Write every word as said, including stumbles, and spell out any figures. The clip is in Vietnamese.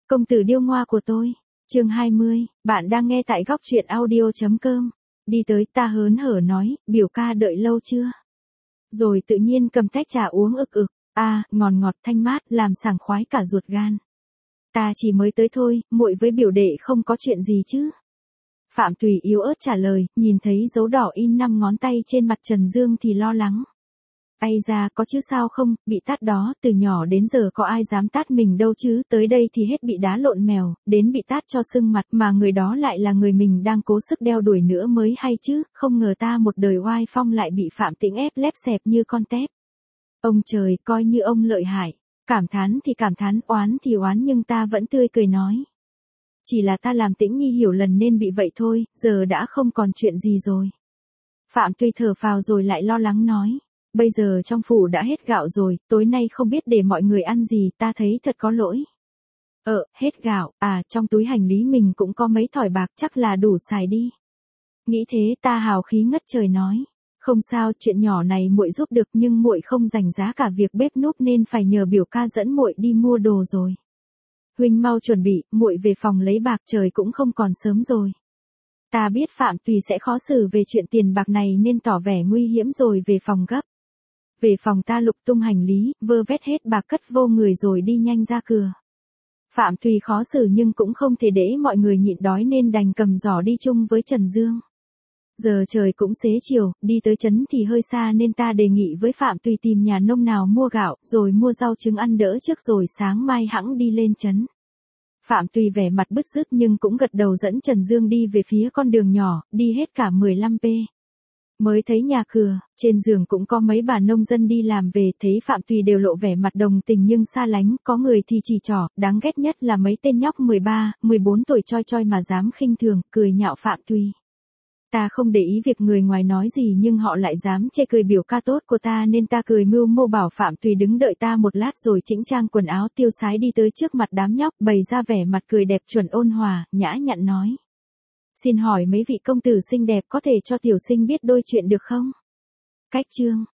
Công tử điêu ngoa của tôi. Chương hai mươi, bạn đang nghe tại góc truyện audio chấm com. Đi tới ta hớn hở nói, biểu ca đợi lâu chưa? Rồi tự nhiên cầm tách trà uống ực ực, a, à, ngọt ngọt thanh mát, làm sảng khoái cả ruột gan. Ta chỉ mới tới thôi, muội với biểu đệ không có chuyện gì chứ? Phạm Tùy yếu ớt trả lời, nhìn thấy dấu đỏ in năm ngón tay trên mặt Trần Dương thì lo lắng. Ây da, có chứ sao không, bị tát đó, từ nhỏ đến giờ có ai dám tát mình đâu chứ, tới đây thì hết bị đá lộn mèo, đến bị tát cho sưng mặt, mà người đó lại là người mình đang cố sức đeo đuổi nữa mới hay chứ, không ngờ ta một đời oai phong lại bị Phạm Tĩnh ép lép xẹp như con tép. Ông trời, coi như ông lợi hại, cảm thán thì cảm thán, oán thì oán, nhưng ta vẫn tươi cười nói. Chỉ là ta làm Tĩnh Nhi hiểu lần nên bị vậy thôi, giờ đã không còn chuyện gì rồi. Phạm Tùy thở phào rồi lại lo lắng nói. Bây giờ trong phủ đã hết gạo rồi, tối nay không biết để mọi người ăn gì, ta thấy thật có lỗi. Ờ, hết gạo, à, trong túi hành lý mình cũng có mấy thỏi bạc, chắc là đủ xài đi. Nghĩ thế ta hào khí ngất trời nói. Không sao, chuyện nhỏ này muội giúp được, nhưng muội không rành giá cả việc bếp núc nên phải nhờ biểu ca dẫn muội đi mua đồ rồi. Huynh mau chuẩn bị, muội về phòng lấy bạc, trời cũng không còn sớm rồi. Ta biết Phạm Tùy sẽ khó xử về chuyện tiền bạc này nên tỏ vẻ nguy hiểm rồi về phòng gấp. Về phòng ta lục tung hành lý, vơ vét hết bạc cất vô người rồi đi nhanh ra cửa. Phạm Tùy khó xử nhưng cũng không thể để mọi người nhịn đói nên đành cầm giỏ đi chung với Trần Dương. Giờ trời cũng xế chiều, đi tới trấn thì hơi xa nên ta đề nghị với Phạm Tùy tìm nhà nông nào mua gạo, rồi mua rau trứng ăn đỡ trước rồi sáng mai hẵng đi lên trấn. Phạm Tùy vẻ mặt bứt rứt nhưng cũng gật đầu dẫn Trần Dương đi về phía con đường nhỏ, đi hết cả mười lăm pe. Mới thấy nhà cửa, trên giường cũng có mấy bà nông dân đi làm về, thấy Phạm Tùy đều lộ vẻ mặt đồng tình nhưng xa lánh, có người thì chỉ trỏ, đáng ghét nhất là mấy tên nhóc mười ba, mười bốn tuổi choi choi mà dám khinh thường, cười nhạo Phạm Tùy. Ta không để ý việc người ngoài nói gì nhưng họ lại dám chê cười biểu ca tốt của ta nên ta cười mưu mô bảo Phạm Tùy đứng đợi ta một lát rồi chỉnh trang quần áo tiêu sái đi tới trước mặt đám nhóc, bày ra vẻ mặt cười đẹp chuẩn ôn hòa, nhã nhặn nói. Xin hỏi mấy vị công tử xinh đẹp có thể cho tiểu sinh biết đôi chuyện được không? Cách chương.